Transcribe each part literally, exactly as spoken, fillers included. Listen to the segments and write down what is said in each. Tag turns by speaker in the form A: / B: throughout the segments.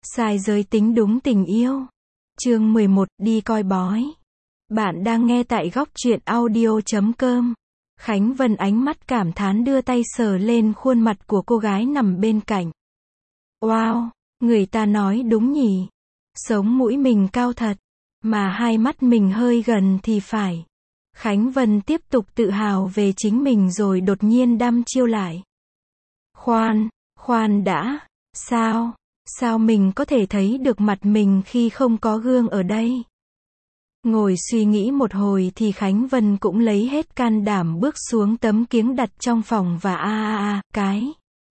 A: Sai giới tính đúng tình yêu. Chương mười một, đi coi bói. Bạn đang nghe tại góc truyện audio chấm com. Khánh Vân ánh mắt cảm thán đưa tay sờ lên khuôn mặt của cô gái nằm bên cạnh. Wow, người ta nói đúng nhỉ. Sống mũi mình cao thật, mà hai mắt mình hơi gần thì phải. Khánh Vân tiếp tục tự hào về chính mình rồi đột nhiên đăm chiêu lại. Khoan, khoan đã, sao, sao mình có thể thấy được mặt mình khi không có gương ở đây? Ngồi suy nghĩ một hồi thì Khánh Vân cũng lấy hết can đảm bước xuống tấm kiếng đặt trong phòng và a a a, cái,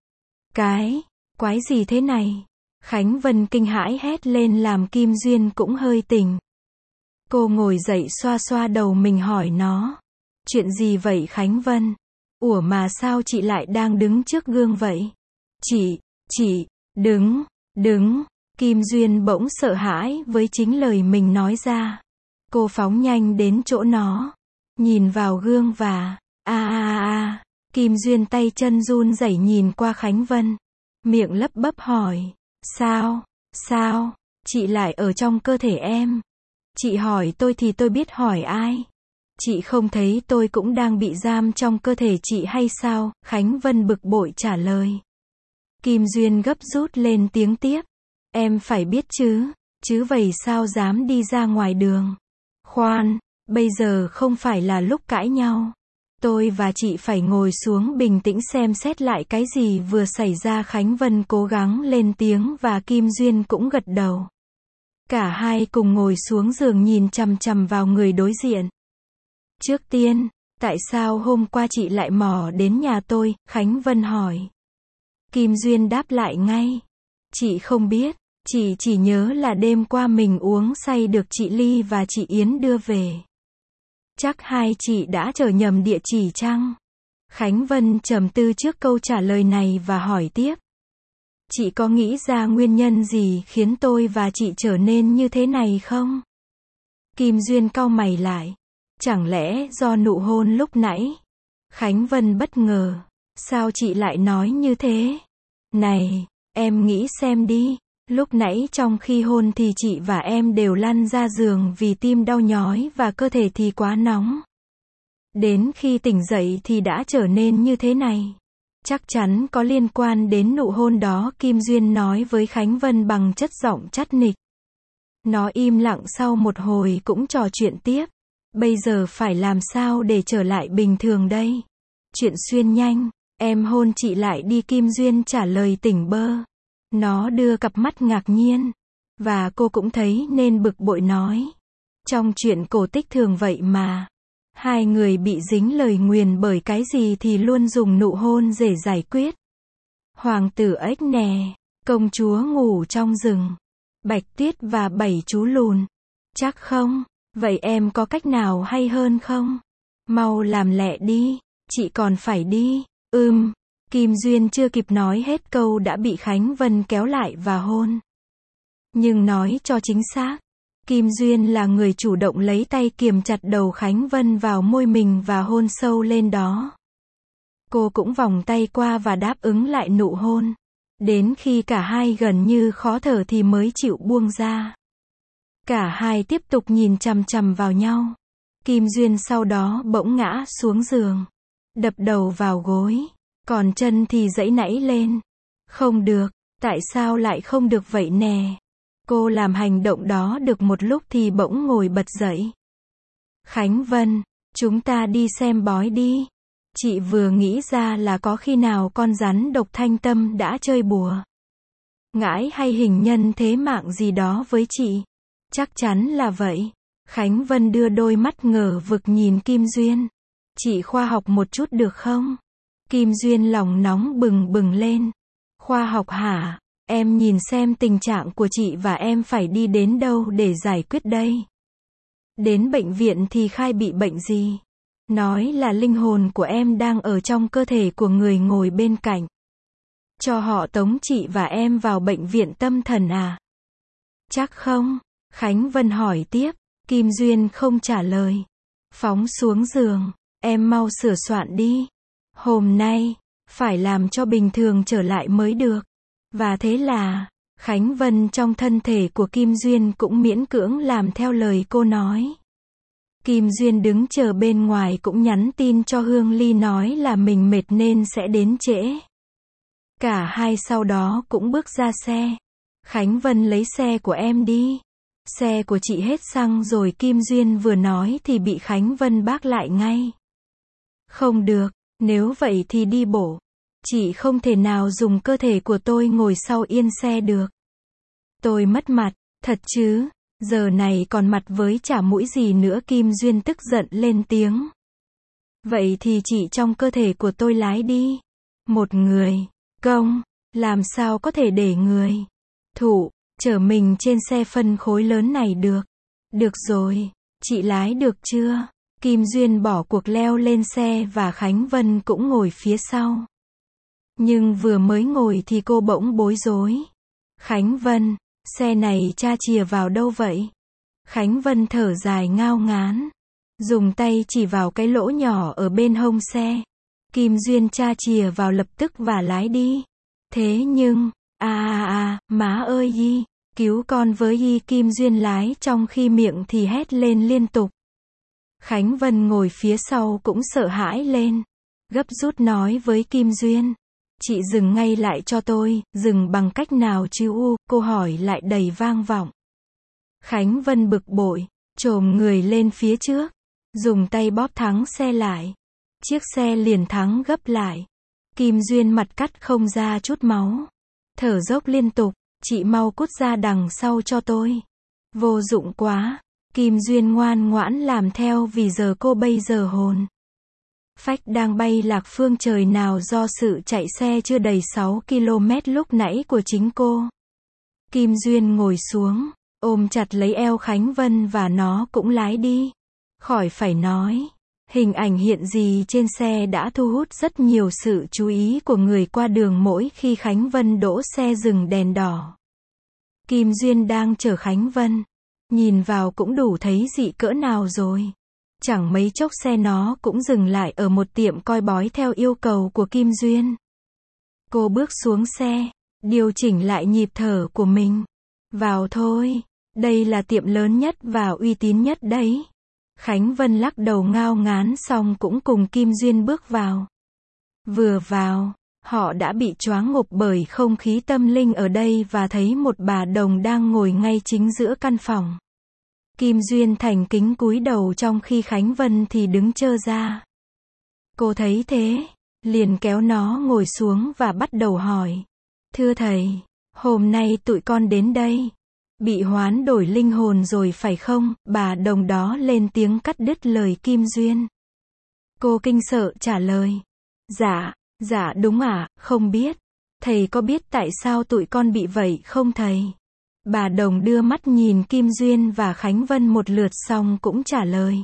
A: cái, quái gì thế này? Khánh Vân kinh hãi hét lên làm Kim Duyên cũng hơi tỉnh. Cô ngồi dậy xoa xoa đầu mình hỏi nó. Chuyện gì vậy Khánh Vân? Ủa mà sao chị lại đang đứng trước gương vậy? Chị, chị, đứng, đứng. Kim Duyên bỗng sợ hãi với chính lời mình nói ra. Cô phóng nhanh đến chỗ nó. Nhìn vào gương và, a a a, Kim Duyên tay chân run rẩy nhìn qua Khánh Vân. Miệng lấp bấp hỏi. Sao, sao, chị lại ở trong cơ thể em? Chị hỏi tôi thì tôi biết hỏi ai? Chị không thấy tôi cũng đang bị giam trong cơ thể chị hay sao? Khánh Vân bực bội trả lời. Kim Duyên gấp rút lên tiếng tiếp. Em phải biết chứ, chứ vậy sao dám đi ra ngoài đường? Khoan, bây giờ không phải là lúc cãi nhau. Tôi và chị phải ngồi xuống bình tĩnh xem xét lại cái gì vừa xảy ra. Khánh Vân cố gắng lên tiếng và Kim Duyên cũng gật đầu. Cả hai cùng ngồi xuống giường nhìn chằm chằm vào người đối diện. Trước tiên, tại sao hôm qua chị lại mò đến nhà tôi? Khánh Vân hỏi. Kim Duyên đáp lại ngay. Chị không biết, chị chỉ nhớ là đêm qua mình uống say được chị Ly và chị Yến đưa về. Chắc hai chị đã trở nhầm địa chỉ chăng? Khánh Vân trầm tư trước câu trả lời này và hỏi tiếp. Chị có nghĩ ra nguyên nhân gì khiến tôi và chị trở nên như thế này không? Kim Duyên cau mày lại. Chẳng lẽ do nụ hôn lúc nãy? Khánh Vân bất ngờ. Sao chị lại nói như thế? Này, em nghĩ xem đi. Lúc nãy trong khi hôn thì chị và em đều lăn ra giường vì tim đau nhói và cơ thể thì quá nóng. Đến khi tỉnh dậy thì đã trở nên như thế này. Chắc chắn có liên quan đến nụ hôn đó, Kim Duyên nói với Khánh Vân bằng chất giọng chắt nịch. Nó im lặng sau một hồi cũng trò chuyện tiếp. Bây giờ phải làm sao để trở lại bình thường đây? Chuyện xuyên nhanh, em hôn chị lại đi. Kim Duyên trả lời tỉnh bơ. Nó đưa cặp mắt ngạc nhiên. Và cô cũng thấy nên bực bội nói. Trong chuyện cổ tích thường vậy mà. Hai người bị dính lời nguyền bởi cái gì thì luôn dùng nụ hôn để giải quyết. Hoàng tử ếch nè, công chúa ngủ trong rừng, Bạch Tuyết và bảy chú lùn. Chắc không? Vậy em có cách nào hay hơn không? Mau làm lẹ đi, chị còn phải đi. Ừm, Kim Duyên chưa kịp nói hết câu đã bị Khánh Vân kéo lại và hôn. Nhưng nói cho chính xác, Kim Duyên là người chủ động lấy tay kiềm chặt đầu Khánh Vân vào môi mình và hôn sâu lên đó. Cô cũng vòng tay qua và đáp ứng lại nụ hôn. Đến khi cả hai gần như khó thở thì mới chịu buông ra. Cả hai tiếp tục nhìn chằm chằm vào nhau. Kim Duyên sau đó bỗng ngã xuống giường. Đập đầu vào gối. Còn chân thì giãy nảy lên. Không được, tại sao lại không được vậy nè? Cô làm hành động đó được một lúc thì bỗng ngồi bật dậy. Khánh Vân, chúng ta đi xem bói đi. Chị vừa nghĩ ra là có khi nào con rắn độc Thanh Tâm đã chơi bùa ngải hay hình nhân thế mạng gì đó với chị. Chắc chắn là vậy. Khánh Vân đưa đôi mắt ngờ vực nhìn Kim Duyên. Chị khoa học một chút được không? Kim Duyên lòng nóng bừng bừng lên. Khoa học hả? Em nhìn xem tình trạng của chị và em phải đi đến đâu để giải quyết đây? Đến bệnh viện thì khai bị bệnh gì? Nói là linh hồn của em đang ở trong cơ thể của người ngồi bên cạnh. Cho họ tống chị và em vào bệnh viện tâm thần à? Chắc không? Khánh Vân hỏi tiếp. Kim Duyên không trả lời. Phóng xuống giường. Em mau sửa soạn đi. Hôm nay, phải làm cho bình thường trở lại mới được. Và thế là, Khánh Vân trong thân thể của Kim Duyên cũng miễn cưỡng làm theo lời cô nói. Kim Duyên đứng chờ bên ngoài cũng nhắn tin cho Hương Ly nói là mình mệt nên sẽ đến trễ. Cả hai sau đó cũng bước ra xe. Khánh Vân lấy xe của em đi. Xe của chị hết xăng rồi, Kim Duyên vừa nói thì bị Khánh Vân bác lại ngay. Không được, nếu vậy thì đi bộ. Chị không thể nào dùng cơ thể của tôi ngồi sau yên xe được. Tôi mất mặt, thật chứ, giờ này còn mặt với chả mũi gì nữa, Kim Duyên tức giận lên tiếng. Vậy thì chị trong cơ thể của tôi lái đi. Một người, công, làm sao có thể để người, thụ, chở mình trên xe phân khối lớn này được. Được rồi, chị lái được chưa? Kim Duyên bỏ cuộc leo lên xe và Khánh Vân cũng ngồi phía sau. Nhưng vừa mới ngồi thì cô bỗng bối rối. Khánh Vân, xe này cha chìa vào đâu vậy? Khánh Vân thở dài ngao ngán, dùng tay chỉ vào cái lỗ nhỏ ở bên hông xe. Kim Duyên cha chìa vào lập tức và lái đi. Thế nhưng, à à à, má ơi Yi, cứu con với Yi, Kim Duyên lái trong khi miệng thì hét lên liên tục. Khánh Vân ngồi phía sau cũng sợ hãi lên, gấp rút nói với Kim Duyên. Chị dừng ngay lại cho tôi, dừng bằng cách nào chứ u, cô hỏi lại đầy vang vọng. Khánh Vân bực bội, chồm người lên phía trước, dùng tay bóp thắng xe lại. Chiếc xe liền thắng gấp lại. Kim Duyên mặt cắt không ra chút máu, thở dốc liên tục, chị mau cút ra đằng sau cho tôi. Vô dụng quá, Kim Duyên ngoan ngoãn làm theo vì giờ cô bây giờ hồn phách đang bay lạc phương trời nào do sự chạy xe chưa đầy sáu ki lô mét lúc nãy của chính cô. Kim Duyên ngồi xuống, ôm chặt lấy eo Khánh Vân và nó cũng lái đi. Khỏi phải nói, hình ảnh hiện gì trên xe đã thu hút rất nhiều sự chú ý của người qua đường mỗi khi Khánh Vân đỗ xe dừng đèn đỏ. Kim Duyên đang chở Khánh Vân, nhìn vào cũng đủ thấy dị cỡ nào rồi. Chẳng mấy chốc xe nó cũng dừng lại ở một tiệm coi bói theo yêu cầu của Kim Duyên. Cô bước xuống xe, điều chỉnh lại nhịp thở của mình. Vào thôi, đây là tiệm lớn nhất và uy tín nhất đấy. Khánh Vân lắc đầu ngao ngán xong cũng cùng Kim Duyên bước vào. Vừa vào, họ đã bị choáng ngộp bởi không khí tâm linh ở đây và thấy một bà đồng đang ngồi ngay chính giữa căn phòng. Kim Duyên thành kính cúi đầu trong khi Khánh Vân thì đứng trơ ra. Cô thấy thế, liền kéo nó ngồi xuống và bắt đầu hỏi. Thưa thầy, hôm nay tụi con đến đây, bị hoán đổi linh hồn rồi phải không? Bà đồng đó lên tiếng cắt đứt lời Kim Duyên. Cô kinh sợ trả lời. Dạ, dạ đúng ạ, à, không biết. Thầy có biết tại sao tụi con bị vậy không thầy? Bà đồng đưa mắt nhìn Kim Duyên và Khánh Vân một lượt xong cũng trả lời.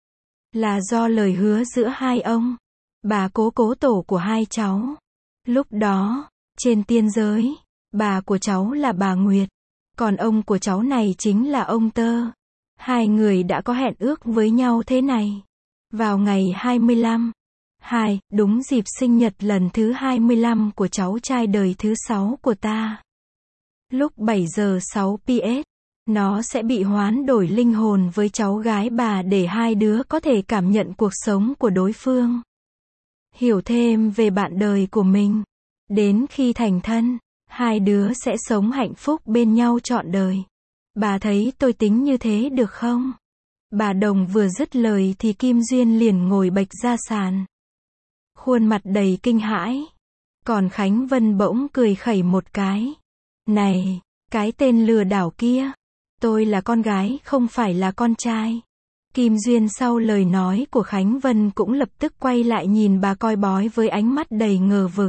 A: Là do lời hứa giữa hai ông, bà cố cố tổ của hai cháu. Lúc đó, trên tiên giới, bà của cháu là bà Nguyệt, còn ông của cháu này chính là ông Tơ. Hai người đã có hẹn ước với nhau thế này. Vào ngày hai mươi lăm, hai, đúng dịp sinh nhật lần thứ hai mươi lăm của cháu trai đời thứ sáu của ta. Lúc bảy giờ sáu pê em, nó sẽ bị hoán đổi linh hồn với cháu gái bà để hai đứa có thể cảm nhận cuộc sống của đối phương. Hiểu thêm về bạn đời của mình. Đến khi thành thân, hai đứa sẽ sống hạnh phúc bên nhau trọn đời. Bà thấy tôi tính như thế được không? Bà đồng vừa dứt lời thì Kim Duyên liền ngồi bệch ra sàn, khuôn mặt đầy kinh hãi. Còn Khánh Vân bỗng cười khẩy một cái. Này, cái tên lừa đảo kia, tôi là con gái không phải là con trai. Kim Duyên sau lời nói của Khánh Vân cũng lập tức quay lại nhìn bà coi bói với ánh mắt đầy ngờ vực.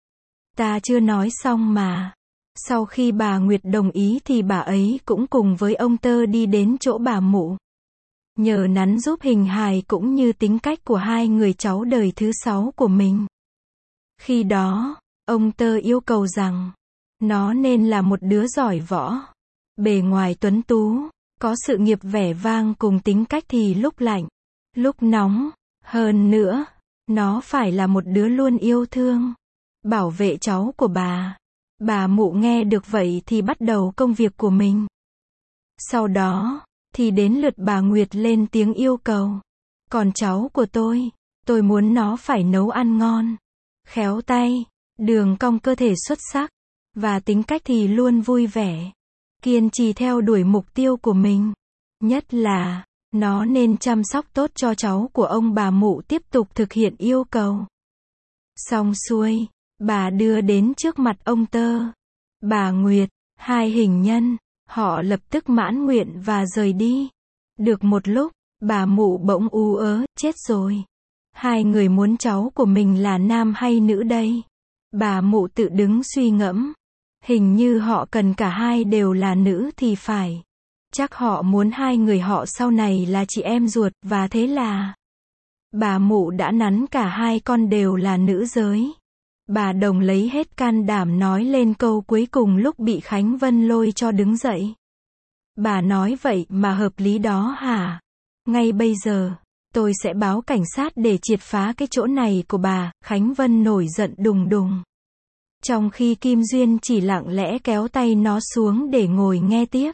A: Ta chưa nói xong mà. Sau khi bà Nguyệt đồng ý thì bà ấy cũng cùng với ông Tơ đi đến chỗ bà mụ. Nhờ nắn giúp hình hài cũng như tính cách của hai người cháu đời thứ sáu của mình. Khi đó, ông Tơ yêu cầu rằng, nó nên là một đứa giỏi võ, bề ngoài tuấn tú, có sự nghiệp vẻ vang cùng tính cách thì lúc lạnh, lúc nóng. Hơn nữa, nó phải là một đứa luôn yêu thương, bảo vệ cháu của bà. Bà mụ nghe được vậy thì bắt đầu công việc của mình. Sau đó, thì đến lượt bà Nguyệt lên tiếng yêu cầu. Còn cháu của tôi, tôi muốn nó phải nấu ăn ngon, khéo tay, đường cong cơ thể xuất sắc, và tính cách thì luôn vui vẻ, kiên trì theo đuổi mục tiêu của mình. Nhất là, nó nên chăm sóc tốt cho cháu của ông. Bà mụ tiếp tục thực hiện yêu cầu. Xong xuôi, bà đưa đến trước mặt ông Tơ, bà Nguyệt, hai hình nhân, họ lập tức mãn nguyện và rời đi. Được một lúc, bà mụ bỗng ú ớ, chết rồi. Hai người muốn cháu của mình là nam hay nữ đây? Bà mụ tự đứng suy ngẫm. Hình như họ cần cả hai đều là nữ thì phải. Chắc họ muốn hai người họ sau này là chị em ruột, và thế là bà mụ đã nắn cả hai con đều là nữ giới. Bà Đồng lấy hết can đảm nói lên câu cuối cùng lúc bị Khánh Vân lôi cho đứng dậy. Bà nói vậy mà hợp lý đó hả? Ngay bây giờ, tôi sẽ báo cảnh sát để triệt phá cái chỗ này của bà. Khánh Vân nổi giận đùng đùng. Trong khi Kim Duyên chỉ lặng lẽ kéo tay nó xuống để ngồi nghe tiếp.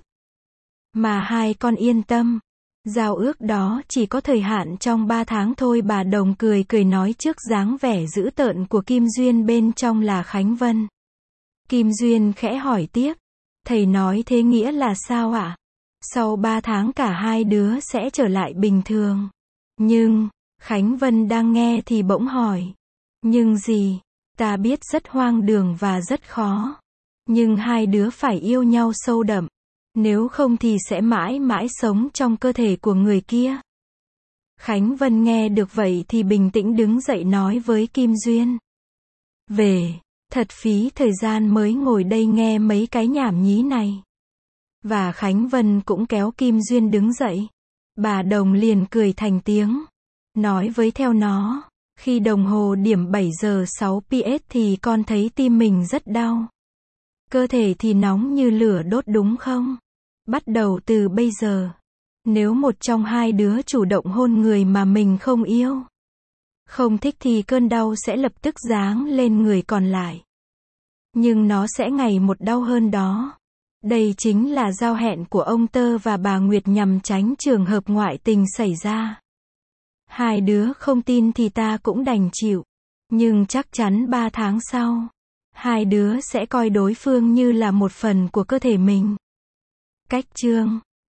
A: Mà hai con yên tâm. Giao ước đó chỉ có thời hạn trong ba tháng thôi. Bà Đồng cười cười nói trước dáng vẻ dữ tợn của Kim Duyên bên trong là Khánh Vân. Kim Duyên khẽ hỏi tiếp. Thầy nói thế nghĩa là sao ạ? Sau ba tháng cả hai đứa sẽ trở lại bình thường. Nhưng, Khánh Vân đang nghe thì bỗng hỏi. Nhưng gì? Ta biết rất hoang đường và rất khó. Nhưng hai đứa phải yêu nhau sâu đậm. Nếu không thì sẽ mãi mãi sống trong cơ thể của người kia. Khánh Vân nghe được vậy thì bình tĩnh đứng dậy nói với Kim Duyên. Về, thật phí thời gian mới ngồi đây nghe mấy cái nhảm nhí này. Và Khánh Vân cũng kéo Kim Duyên đứng dậy. Bà Đồng liền cười thành tiếng. Nói với theo nó. Khi đồng hồ điểm bảy giờ sáu p m thì con thấy tim mình rất đau. Cơ thể thì nóng như lửa đốt đúng không? Bắt đầu từ bây giờ. Nếu một trong hai đứa chủ động hôn người mà mình không yêu, không thích thì cơn đau sẽ lập tức giáng lên người còn lại. Nhưng nó sẽ ngày một đau hơn đó. Đây chính là giao hẹn của ông Tơ và bà Nguyệt nhằm tránh trường hợp ngoại tình xảy ra. Hai đứa không tin thì ta cũng đành chịu. Nhưng chắc chắn ba tháng sau, hai đứa sẽ coi đối phương như là một phần của cơ thể mình. Cách chương